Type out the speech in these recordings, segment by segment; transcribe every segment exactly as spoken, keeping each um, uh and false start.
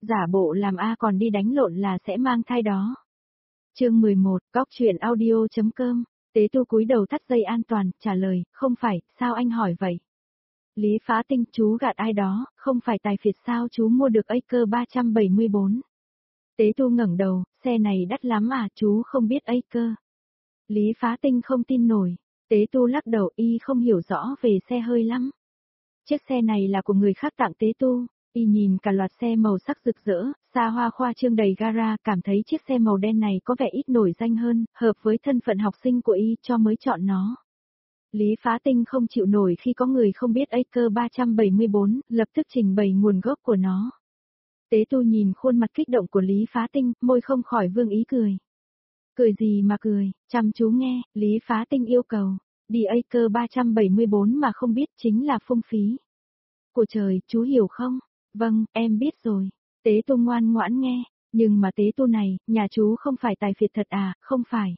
giả bộ làm A còn đi đánh lộn là sẽ mang thai đó. Chương mười một, Góc truyện audio.com, Tế Tu cúi đầu thắt dây an toàn, trả lời, không phải, sao anh hỏi vậy? Lý Phá Tinh, chú gạt ai đó, không phải tài phiệt sao chú mua được Acre ba trăm bảy mươi bốn. Tế Tu ngẩng đầu, xe này đắt lắm à, chú không biết Acre. Lý Phá Tinh không tin nổi, Tế Tu lắc đầu, y không hiểu rõ về xe hơi lắm. Chiếc xe này là của người khác tặng Tế Tu, y nhìn cả loạt xe màu sắc rực rỡ, xa hoa khoa trương đầy gara, cảm thấy chiếc xe màu đen này có vẻ ít nổi danh hơn, hợp với thân phận học sinh của y cho mới chọn nó. Lý Phá Tinh không chịu nổi khi có người không biết Acre ba trăm bảy mươi bốn, lập tức trình bày nguồn gốc của nó. Tế Tu nhìn khuôn mặt kích động của Lý Phá Tinh, môi không khỏi vương ý cười. Cười gì mà cười, chăm chú nghe, Lý Phá Tinh yêu cầu. Đi Acre ba trăm bảy mươi bốn mà không biết chính là phung phí. Của trời, chú hiểu không? Vâng, em biết rồi. Tế Tu ngoan ngoãn nghe, nhưng mà Tế Tu này, nhà chú không phải tài phiệt thật à, không phải.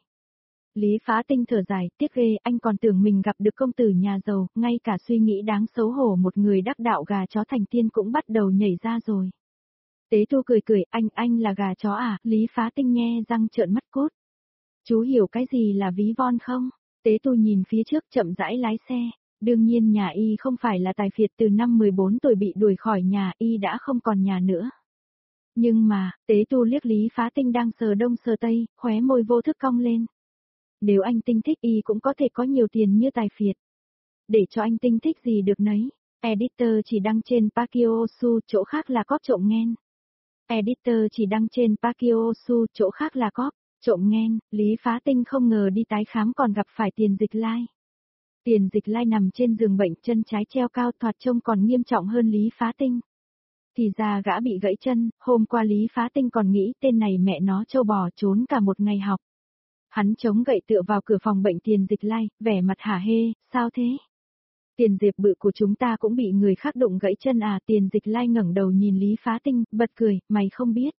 Lý Phá Tinh thở dài, tiếc ghê, anh còn tưởng mình gặp được công tử nhà giàu, ngay cả suy nghĩ đáng xấu hổ một người đắc đạo gà chó thành tiên cũng bắt đầu nhảy ra rồi. Tế Tu cười cười, anh, anh là gà chó à, Lý Phá Tinh nghe răng trợn mắt cốt. Chú hiểu cái gì là ví von không? Tế Tu nhìn phía trước chậm rãi lái xe, đương nhiên nhà y không phải là tài phiệt, từ năm mười bốn tuổi bị đuổi khỏi nhà y đã không còn nhà nữa. Nhưng mà, Tế Tu liếc Lý Phá Tinh đang sờ đông sờ tây, khóe môi vô thức cong lên. Nếu anh Tinh thích y cũng có thể có nhiều tiền như tài phiệt. Để cho anh Tinh thích gì được nấy. Editor chỉ đăng trên Pakiosu, chỗ khác là cóp trộm nghen. Editor chỉ đăng trên Pakiosu, chỗ khác là cóp trộm nghen. Lý Phá Tinh không ngờ đi tái khám còn gặp phải Tiền Dịch Lai. Tiền Dịch Lai nằm trên giường bệnh, chân trái treo cao, thoạt trông còn nghiêm trọng hơn Lý Phá Tinh. Thì ra gã bị gãy chân, hôm qua Lý Phá Tinh còn nghĩ tên này mẹ nó trâu bò, trốn cả một ngày học. Hắn chống gậy tựa vào cửa phòng bệnh Tiền Dịch Lai, vẻ mặt hả hê, sao thế? Tiền Diệp bự của chúng ta cũng bị người khác đụng gãy chân à? Tiền Dịch Lai ngẩng đầu nhìn Lý Phá Tinh, bật cười, mày không biết.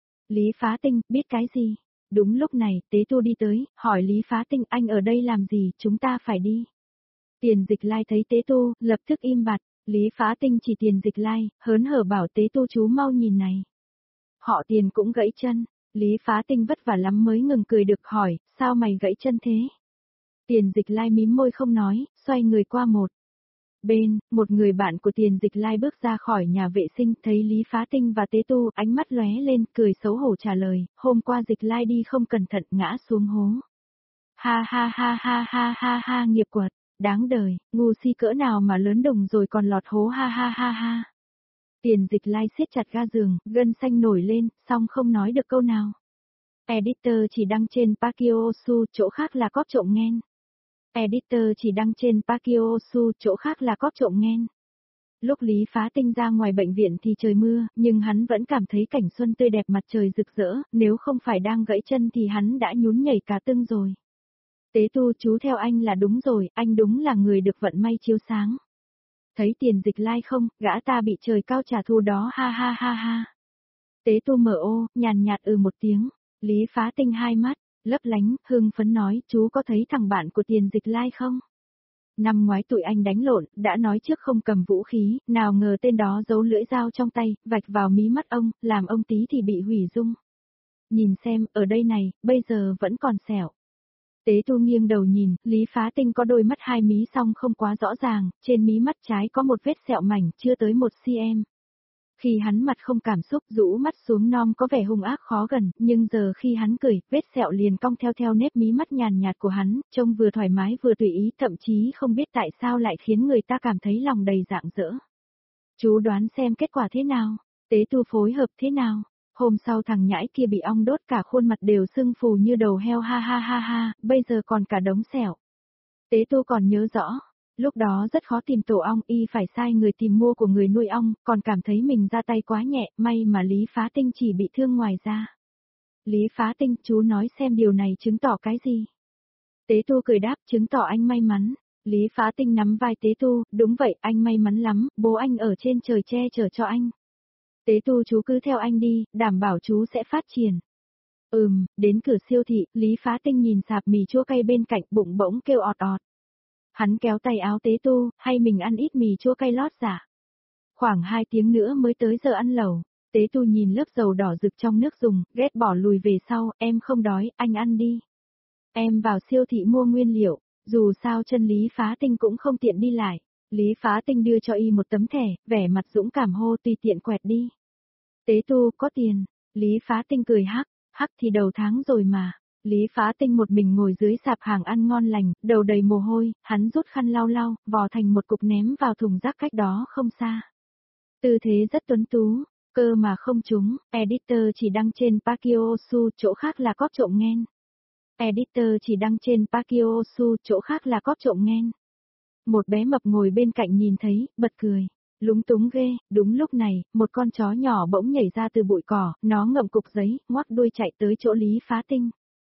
Lý Phá Tinh, biết cái gì? Đúng lúc này, Tế Tu đi tới, hỏi Lý Phá Tinh, anh ở đây làm gì, chúng ta phải đi. Tiền Dịch Lai thấy Tế Tu, lập tức im bặt, Lý Phá Tinh chỉ Tiền Dịch Lai, hớn hở bảo Tế Tu chú mau nhìn này. Họ Tiền cũng gãy chân. Lý Phá Tinh vất vả lắm mới ngừng cười được, hỏi, sao mày gãy chân thế? Tiền Dịch Lai mím môi không nói, xoay người qua một bên, một người bạn của Tiền Dịch Lai bước ra khỏi nhà vệ sinh, thấy Lý Phá Tinh và Tế Tu, ánh mắt lóe lên, cười xấu hổ trả lời, hôm qua Dịch Lai đi không cẩn thận ngã xuống hố. Ha ha ha ha ha ha ha, nghiệp quật, đáng đời, ngu si cỡ nào mà lớn đồng rồi còn lọt hố, ha ha ha ha. Tiền Dịch Lai siết chặt ga giường, gân xanh nổi lên, song không nói được câu nào. Editor chỉ đăng trên Pakiosu, chỗ khác là cóp trộm nghen. Editor chỉ đăng trên Pakiosu, chỗ khác là cóp trộm nghen. Lúc Lý Phá Tinh ra ngoài bệnh viện thì trời mưa, nhưng hắn vẫn cảm thấy cảnh xuân tươi đẹp, mặt trời rực rỡ, nếu không phải đang gãy chân thì hắn đã nhún nhảy cả tưng rồi. Tế Tu, chú theo anh là đúng rồi, anh đúng là người được vận may chiếu sáng. Thấy Tiền Dịch Lai không, gã ta bị trời cao trả thù đó, ha ha ha ha. Tế Tu mở ô, nhàn nhạt ừ một tiếng, Lý Phá Tinh hai mắt lấp lánh, hưng phấn nói, chú có thấy thằng bạn của Tiền Dịch Lai không? Năm ngoái tụi anh đánh lộn, đã nói trước không cầm vũ khí, nào ngờ tên đó giấu lưỡi dao trong tay, vạch vào mí mắt ông, làm ông tí thì bị hủy dung. Nhìn xem, ở đây này, bây giờ vẫn còn sẹo. Tế Tu nghiêng đầu nhìn, Lý Phá Tinh có đôi mắt hai mí song không quá rõ ràng, trên mí mắt trái có một vết sẹo mảnh, chưa tới một xăng-ti-mét. Khi hắn mặt không cảm xúc, rũ mắt xuống non có vẻ hung ác khó gần, nhưng giờ khi hắn cười, vết sẹo liền cong theo theo nếp mí mắt nhàn nhạt của hắn, trông vừa thoải mái vừa tùy ý, thậm chí không biết tại sao lại khiến người ta cảm thấy lòng đầy rạng rỡ. Chú đoán xem kết quả thế nào? Tế Tu phối hợp thế nào? Hôm sau thằng nhãi kia bị ong đốt cả khuôn mặt đều sưng phù như đầu heo, ha ha ha ha, bây giờ còn cả đống sẹo. Tế Tu còn nhớ rõ, lúc đó rất khó tìm tổ ong, y phải sai người tìm mua của người nuôi ong, còn cảm thấy mình ra tay quá nhẹ, may mà Lý Phá Tinh chỉ bị thương ngoài da. Lý Phá Tinh, chú nói xem điều này chứng tỏ cái gì? Tế Tu cười đáp, chứng tỏ anh may mắn. Lý Phá Tinh nắm vai Tế Tu, đúng vậy, anh may mắn lắm, bố anh ở trên trời che chở cho anh. Tế Tu, chú cứ theo anh đi, đảm bảo chú sẽ phát triển. Ừm, đến cửa siêu thị, Lý Phá Tinh nhìn sạp mì chua cay bên cạnh, bụng bỗng kêu ọt ọt. Hắn kéo tay áo Tế Tu, hay mình ăn ít mì chua cay lót giả. Khoảng hai tiếng nữa mới tới giờ ăn lẩu. Tế Tu nhìn lớp dầu đỏ rực trong nước dùng, ghét bỏ lùi về sau, em không đói, anh ăn đi. Em vào siêu thị mua nguyên liệu, dù sao chân Lý Phá Tinh cũng không tiện đi lại. Lý Phá Tinh đưa cho y một tấm thẻ, vẻ mặt dũng cảm hô tùy tiện quẹt đi. Tế Tu có tiền, Lý Phá Tinh cười hắc, hắc thì đầu tháng rồi mà. Lý Phá Tinh một mình ngồi dưới sạp hàng ăn ngon lành, đầu đầy mồ hôi, hắn rút khăn lau lau, vò thành một cục ném vào thùng rác cách đó không xa. Tư thế rất tuấn tú, cơ mà không trúng, editor chỉ đăng trên Pakiosu, chỗ khác là cóp trộm nghen. Editor chỉ đăng trên Pakiosu, chỗ khác là cóp trộm nghen. Một bé mập ngồi bên cạnh nhìn thấy, bật cười. Lúng túng ghê, đúng lúc này, một con chó nhỏ bỗng nhảy ra từ bụi cỏ, nó ngậm cục giấy, ngoắc đuôi chạy tới chỗ Lý Phá Tinh.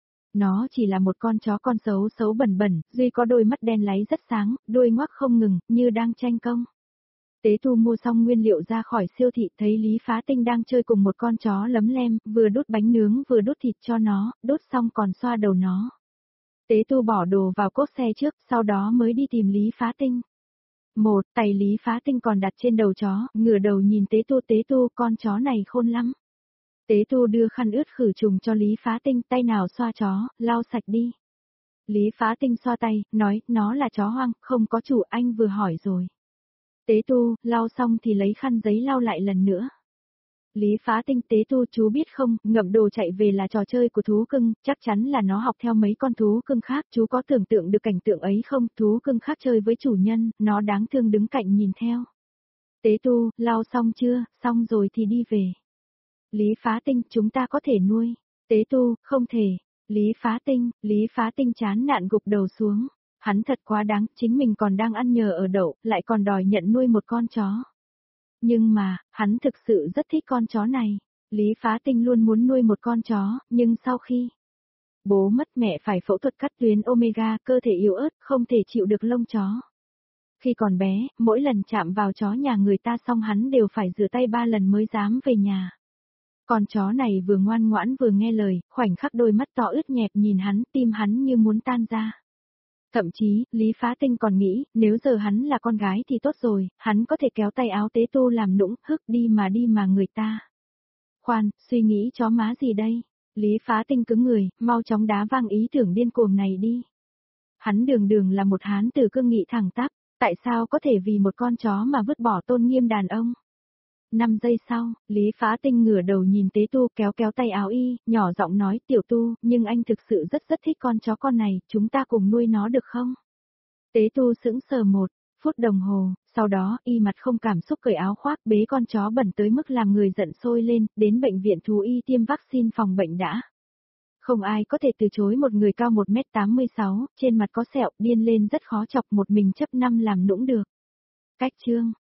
Nó chỉ là một con chó con xấu xấu bẩn bẩn, duy có đôi mắt đen láy rất sáng, đuôi ngoắc không ngừng, như đang tranh công. Tế Tu mua xong nguyên liệu ra khỏi siêu thị thấy Lý Phá Tinh đang chơi cùng một con chó lấm lem, vừa đút bánh nướng vừa đút thịt cho nó, đút xong còn xoa đầu nó. Tế Tu bỏ đồ vào cốp xe trước, sau đó mới đi tìm Lý Phá Tinh. Một, tay Lý Phá Tinh còn đặt trên đầu chó, ngửa đầu nhìn Tế Tu. Tế Tu, con chó này khôn lắm. Tế Tu đưa khăn ướt khử trùng cho Lý Phá Tinh, tay nào xoa chó, lau sạch đi. Lý Phá Tinh xoa tay, nói, nó là chó hoang, không có chủ, anh vừa hỏi rồi. Tế Tu, lau xong thì lấy khăn giấy lau lại lần nữa. Lý Phá Tinh, Tế Tu chú biết không, ngậm đồ chạy về là trò chơi của thú cưng, chắc chắn là nó học theo mấy con thú cưng khác, chú có tưởng tượng được cảnh tượng ấy không, thú cưng khác chơi với chủ nhân, nó đáng thương đứng cạnh nhìn theo. Tế Tu, lau xong chưa, xong rồi thì đi về. Lý Phá Tinh, chúng ta có thể nuôi. Tế Tu, không thể. Lý Phá Tinh, Lý Phá Tinh chán nản gục đầu xuống. Hắn thật quá đáng, chính mình còn đang ăn nhờ ở đậu, lại còn đòi nhận nuôi một con chó. Nhưng mà, hắn thực sự rất thích con chó này. Lý Phá Tinh luôn muốn nuôi một con chó, nhưng sau khi bố mất mẹ phải phẫu thuật cắt tuyến omega, cơ thể yếu ớt, không thể chịu được lông chó. Khi còn bé, mỗi lần chạm vào chó nhà người ta xong hắn đều phải rửa tay ba lần mới dám về nhà. Con chó này vừa ngoan ngoãn vừa nghe lời, khoảnh khắc đôi mắt to ướt nhẹp nhìn hắn, tim hắn như muốn tan ra. Thậm chí, Lý Phá Tinh còn nghĩ, nếu giờ hắn là con gái thì tốt rồi, hắn có thể kéo tay áo Tế Tu làm nũng, hức đi mà đi mà người ta. Khoan, suy nghĩ chó má gì đây? Lý Phá Tinh cứng người, mau chóng đá văng ý tưởng điên cuồng này đi. Hắn đường đường là một hán tử cương nghị thẳng tắp, tại sao có thể vì một con chó mà vứt bỏ tôn nghiêm đàn ông? Năm giây sau, Lý Phá Tinh ngửa đầu nhìn Tế Tu kéo kéo tay áo y, nhỏ giọng nói Tiểu Tu, nhưng anh thực sự rất rất thích con chó con này, chúng ta cùng nuôi nó được không? Tế Tu sững sờ một phút đồng hồ, sau đó y mặt không cảm xúc cởi áo khoác bế con chó bẩn tới mức làm người giận sôi lên, đến bệnh viện thú y tiêm vaccine phòng bệnh đã. Không ai có thể từ chối một người cao một mét tám mươi sáu, trên mặt có sẹo, điên lên rất khó chọc, một mình chấp năm làm nũng được. Cách chương